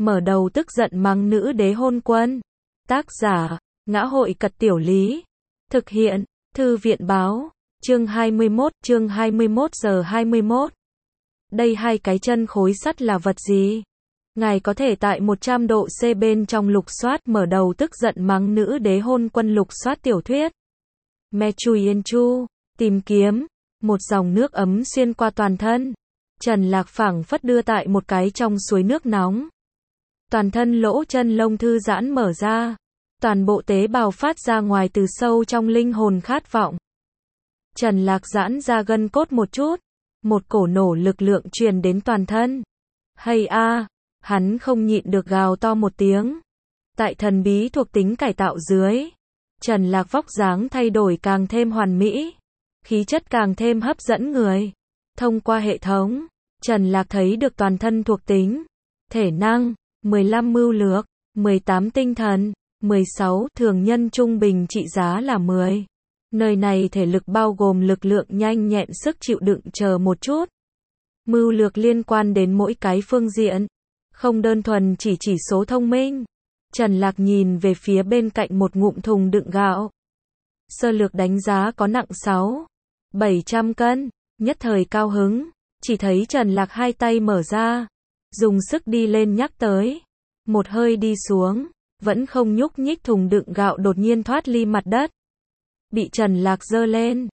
mở đầu tức giận mắng nữ đế hôn quân. Tác giả, Ngã hội Cật Tiểu Lý. Thực hiện, Thư viện Báo. Chương 21 giờ 21. Đây hai cái chân khối sắt là vật gì? Ngài có thể tại 100 độ C bên trong lục soát mở đầu tức giận mắng nữ đế hôn quân lục soát tiểu thuyết. Mechuyen Chu, tìm kiếm, một dòng nước ấm xuyên qua toàn thân. Trần Lạc phảng phất đưa tại một cái trong suối nước nóng. Toàn thân lỗ chân lông thư giãn mở ra. Toàn bộ tế bào phát ra ngoài từ sâu trong linh hồn khát vọng. Trần Lạc giãn ra gân cốt một chút. Một cổ nổ lực lượng truyền đến toàn thân. Hay a, hắn không nhịn được gào to một tiếng. Tại thần bí thuộc tính cải tạo dưới, Trần Lạc vóc dáng thay đổi càng thêm hoàn mỹ. Khí chất càng thêm hấp dẫn người. Thông qua hệ thống, Trần Lạc thấy được toàn thân thuộc tính. Thể năng, 15 mưu lược, 18 tinh thần, 16 thường nhân trung bình trị giá là 10. Nơi này thể lực bao gồm lực lượng nhanh nhẹn sức chịu đựng chờ một chút. Mưu lược liên quan đến mỗi cái phương diện. Không đơn thuần chỉ số thông minh. Trần Lạc nhìn về phía bên cạnh một ngụm thùng đựng gạo. Sơ lược đánh giá có nặng 700 cân. Nhất thời cao hứng. Chỉ thấy Trần Lạc hai tay mở ra. Dùng sức đi lên nhắc tới. Một hơi đi xuống. Vẫn không nhúc nhích thùng đựng gạo đột nhiên thoát ly mặt đất. Bị Trần Lạc giơ lên.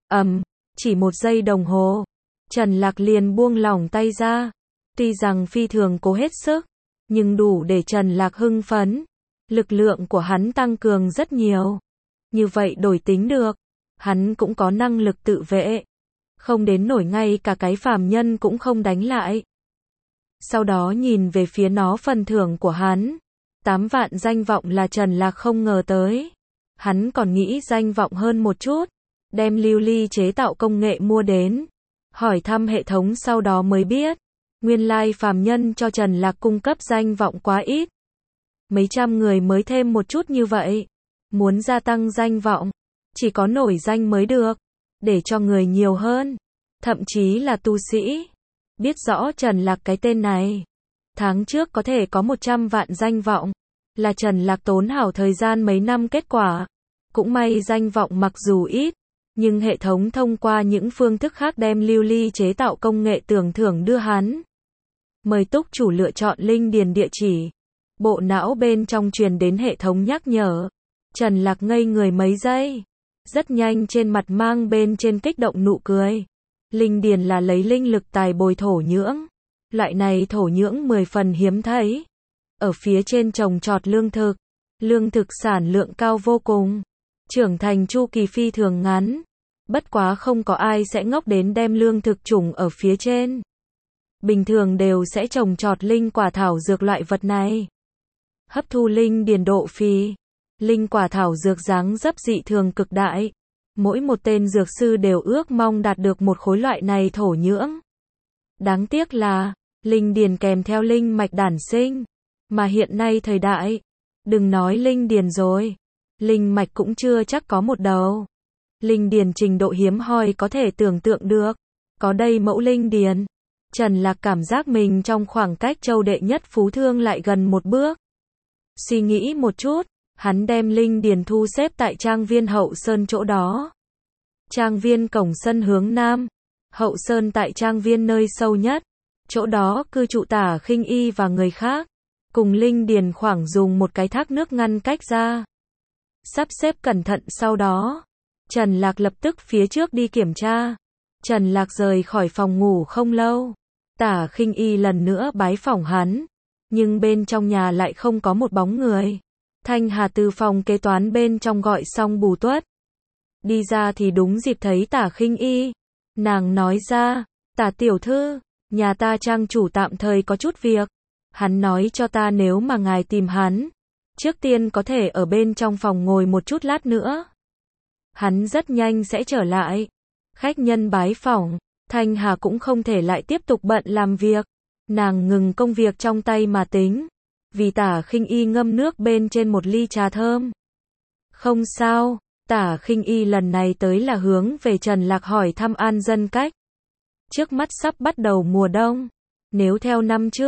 Chỉ một giây đồng hồ. Trần Lạc liền buông lỏng tay ra. Tuy rằng phi thường cố hết sức, nhưng đủ để Trần Lạc hưng phấn. Lực lượng của hắn tăng cường rất nhiều. Như vậy đổi tính được. Hắn cũng có năng lực tự vệ. Không đến nổi ngay cả cái phàm nhân cũng không đánh lại. Sau đó nhìn về phía nó phần thưởng của hắn. 8 vạn danh vọng là Trần Lạc không ngờ tới. Hắn còn nghĩ danh vọng hơn một chút. Đem lưu ly chế tạo công nghệ mua đến. Hỏi thăm hệ thống sau đó mới biết. Nguyên lai phàm nhân cho Trần Lạc cung cấp danh vọng quá ít. Mấy trăm người mới thêm một chút như vậy. Muốn gia tăng danh vọng, chỉ có nổi danh mới được. Để cho người nhiều hơn. Thậm chí là tu sĩ. Biết rõ Trần Lạc cái tên này. Tháng trước có thể có 100 vạn danh vọng. Là Trần Lạc tốn hảo thời gian mấy năm kết quả. Cũng may danh vọng mặc dù ít. Nhưng hệ thống thông qua những phương thức khác đem lưu ly chế tạo công nghệ tưởng thưởng đưa hắn. Mời túc chủ lựa chọn linh điền địa chỉ. Bộ não bên trong truyền đến hệ thống nhắc nhở. Trần Lạc ngây người mấy giây. Rất nhanh trên mặt mang bên trên kích động nụ cười. Linh điền là lấy linh lực tài bồi thổ nhưỡng. Loại này thổ nhưỡng 10 phần hiếm thấy. Ở phía trên trồng trọt lương thực. Lương thực sản lượng cao vô cùng. Trưởng thành chu kỳ phi thường ngắn. Bất quá không có ai sẽ ngốc đến đem lương thực trùng ở phía trên. Bình thường đều sẽ trồng trọt linh quả thảo dược loại vật này. Hấp thu linh điền độ phì. Linh quả thảo dược dáng dấp dị thường cực đại. Mỗi một tên dược sư đều ước mong đạt được một khối loại này thổ nhưỡng. Đáng tiếc là, linh điền kèm theo linh mạch đản sinh. Mà hiện nay thời đại, đừng nói linh điền rồi. Linh mạch cũng chưa chắc có một đầu. Linh điền trình độ hiếm hoi có thể tưởng tượng được. Có đây mẫu linh điền. Trần Lạc cảm giác mình trong khoảng cách châu đệ nhất phú thương lại gần một bước. Suy nghĩ một chút, hắn đem linh điền thu xếp tại trang viên Hậu Sơn chỗ đó. Trang viên cổng sân hướng nam. Hậu Sơn tại trang viên nơi sâu nhất. Chỗ đó cư trụ Tả Khinh Y và người khác. Cùng linh điền khoảng dùng một cái thác nước ngăn cách ra. Sắp xếp cẩn thận sau đó. Trần Lạc lập tức phía trước đi kiểm tra. Trần Lạc rời khỏi phòng ngủ không lâu. Tả Khinh Y lần nữa bái phỏng hắn. Nhưng bên trong nhà lại không có một bóng người. Thanh Hà từ phòng kế toán bên trong gọi xong Bù Tuất. Đi ra thì đúng dịp thấy Tả Khinh Y. Nàng nói ra, Tả tiểu thư, nhà ta trang chủ tạm thời có chút việc. Hắn nói cho ta nếu mà ngài tìm hắn, trước tiên có thể ở bên trong phòng ngồi một chút lát nữa. Hắn rất nhanh sẽ trở lại. Khách nhân bái phỏng, Thanh Hà cũng không thể lại tiếp tục bận làm việc. Nàng ngừng công việc trong tay mà tính. Vì Tả Khinh Y ngâm nước bên trên một ly trà thơm. Không sao, Tả Khinh Y lần này tới là hướng về Trần Lạc hỏi thăm an dân cách. Trước mắt sắp bắt đầu mùa đông. Nếu theo năm trước,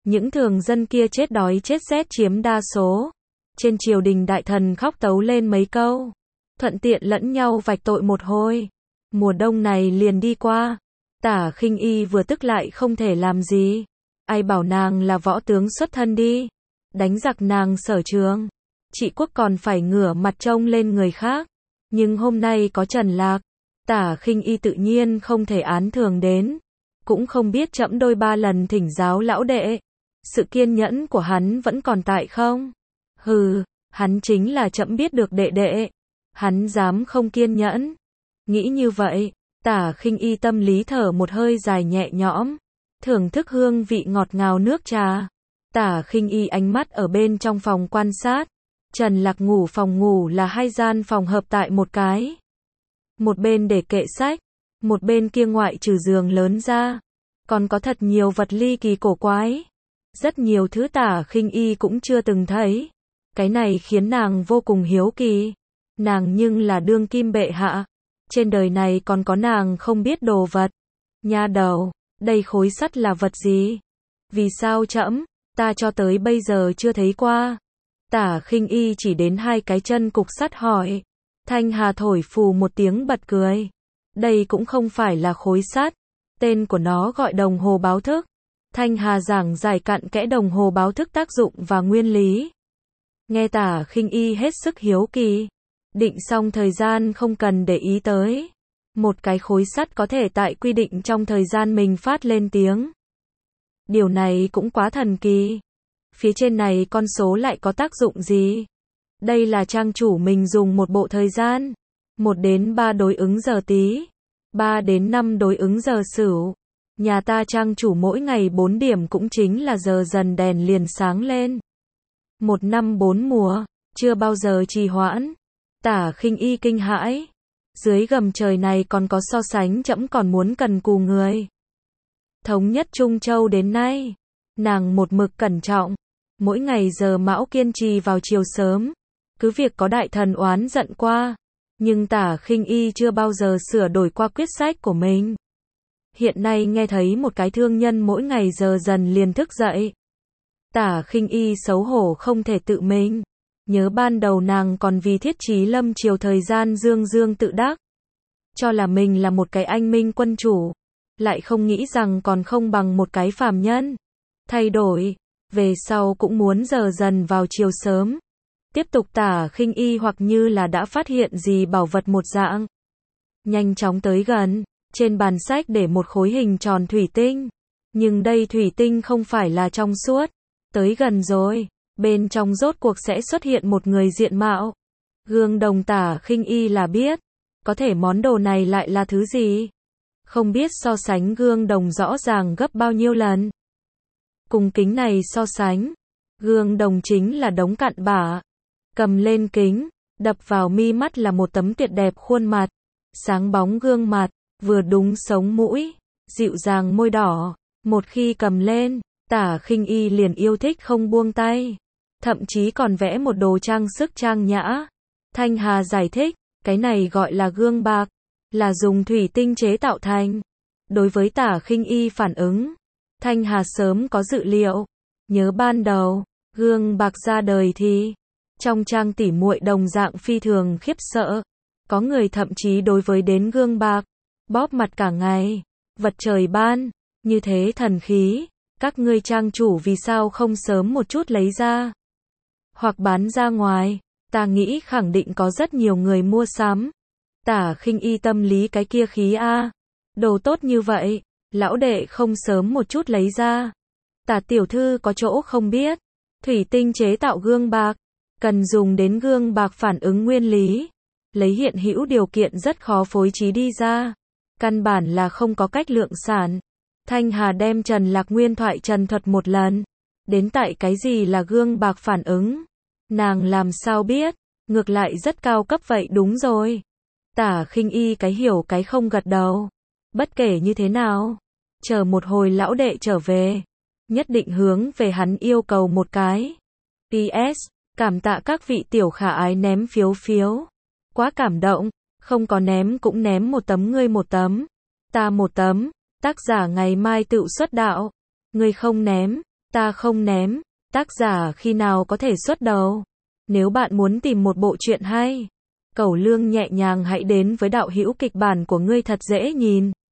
Những thường dân kia chết đói chết rét chiếm đa số. Trên triều đình đại thần khóc tấu lên mấy câu, thuận tiện lẫn nhau vạch tội một hồi. Mùa đông này liền đi qua. Tả Khinh Y vừa tức lại không thể làm gì. Ai bảo nàng là võ tướng xuất thân đi. Đánh giặc nàng sở trường. Trị quốc còn phải ngửa mặt trông lên người khác. Nhưng hôm nay có Trần Lạc. Tả Khinh Y tự nhiên không thể án thường đến. Cũng không biết trẫm đôi ba lần thỉnh giáo lão đệ. Sự kiên nhẫn của hắn vẫn còn tại không? Hừ, hắn chính là trẫm biết được đệ đệ. Hắn dám không kiên nhẫn. Nghĩ như vậy, Tả Khinh Y tâm lý thở một hơi dài nhẹ nhõm, thưởng thức hương vị ngọt ngào nước trà. Tả Khinh Y ánh mắt ở bên trong phòng quan sát. Trần Lạc ngủ phòng ngủ là hai gian phòng hợp tại một cái. Một bên để kệ sách, một bên kia ngoại trừ giường lớn ra, còn có thật nhiều vật ly kỳ cổ quái. Rất nhiều thứ Tả Khinh Y cũng chưa từng thấy. Cái này khiến nàng vô cùng hiếu kỳ. Nàng nhưng là đương kim bệ hạ. Trên đời này còn có nàng không biết đồ vật. Nha đầu, đây khối sắt là vật gì? Vì sao trẫm, ta cho tới bây giờ chưa thấy qua. Tả Khinh Y chỉ đến hai cái chân cục sắt hỏi. Thanh Hà thổi phù một tiếng bật cười. Đây cũng không phải là khối sắt. Tên của nó gọi đồng hồ báo thức. Thanh Hà giảng giải cặn kẽ đồng hồ báo thức tác dụng và nguyên lý. Nghe Tả Khinh Y hết sức hiếu kỳ. Định xong thời gian không cần để ý tới. Một cái khối sắt có thể tại quy định trong thời gian mình phát lên tiếng. Điều này cũng quá thần kỳ. Phía trên này con số lại có tác dụng gì? Đây là trang chủ mình dùng một bộ thời gian. 1 đến 3 đối ứng giờ Tý. 3 đến 5 đối ứng giờ Sửu. Nhà ta trang chủ mỗi ngày 4 điểm cũng chính là giờ dần đèn liền sáng lên. 1 năm 4 mùa, chưa bao giờ trì hoãn. Tả Khinh Y kinh hãi. Dưới gầm trời này còn có so sánh trẫm còn muốn cần cù người. Thống nhất Trung Châu đến nay, nàng một mực cẩn trọng. Mỗi ngày giờ mão kiên trì vào chiều sớm. Cứ việc có đại thần oán giận qua. Nhưng Tả Khinh Y chưa bao giờ sửa đổi qua quyết sách của mình. Hiện nay nghe thấy một cái thương nhân mỗi ngày giờ dần liền thức dậy. Tả Khinh Y xấu hổ không thể tự mình. Nhớ ban đầu nàng còn vì thiết chí lâm triều thời gian dương dương tự đắc. Cho là mình là một cái anh minh quân chủ. Lại không nghĩ rằng còn không bằng một cái phàm nhân. Thay đổi. Về sau cũng muốn giờ dần vào chiều sớm. Tiếp tục Tả Khinh Y hoặc như là đã phát hiện gì bảo vật một dạng. Nhanh chóng tới gần. Trên bàn sách để một khối hình tròn thủy tinh. Nhưng đây thủy tinh không phải là trong suốt. Tới gần rồi. Bên trong rốt cuộc sẽ xuất hiện một người diện mạo. Gương đồng Tả Khinh Y là biết. Có thể món đồ này lại là thứ gì? Không biết so sánh gương đồng rõ ràng gấp bao nhiêu lần. Cùng kính này so sánh. Gương đồng chính là đống cặn bã. Cầm lên kính, đập vào mi mắt là một tấm tuyệt đẹp khuôn mặt. Sáng bóng gương mặt, vừa đúng sống mũi, dịu dàng môi đỏ. Một khi cầm lên, Tả Khinh Y liền yêu thích không buông tay. Thậm chí còn vẽ một đồ trang sức trang nhã. Thanh Hà giải thích, cái này gọi là gương bạc, là dùng thủy tinh chế tạo thành. Đối với Tả Khinh Y phản ứng, Thanh Hà sớm có dự liệu. Nhớ ban đầu, gương bạc ra đời thì, trong trang tỉ muội đồng dạng phi thường khiếp sợ. Có người thậm chí đối với đến gương bạc, bóp mặt cả ngày. Vật trời ban, như thế thần khí, các ngươi trang chủ vì sao không sớm một chút lấy ra? Hoặc bán ra ngoài, ta nghĩ khẳng định có rất nhiều người mua sắm. Tả Khinh Y tâm lý cái kia khí a. Đồ tốt như vậy, lão đệ không sớm một chút lấy ra. Tả tiểu thư có chỗ không biết. Thủy tinh chế tạo gương bạc, cần dùng đến gương bạc phản ứng nguyên lý. Lấy hiện hữu điều kiện rất khó phối trí đi ra. Căn bản là không có cách lượng sản. Thanh Hà đem Trần Lạc nguyên thoại trần thuật một lần. Đến tại cái gì là gương bạc phản ứng. Nàng làm sao biết, ngược lại rất cao cấp vậy đúng rồi. Tả Khinh Y cái hiểu cái không gật đầu. Bất kể như thế nào, chờ một hồi lão đệ trở về, nhất định hướng về hắn yêu cầu một cái. PS, cảm tạ các vị tiểu khả ái ném phiếu phiếu. Quá cảm động, không có ném cũng ném một tấm ngươi một tấm. Ta một tấm, tác giả ngày mai tự xuất đạo. Ngươi không ném, Ta không ném. Tác giả khi nào có thể xuất đầu? Nếu bạn muốn tìm một bộ truyện hay, cẩu lương nhẹ nhàng hãy đến với đạo hữu kịch bản của ngươi thật dễ nhìn.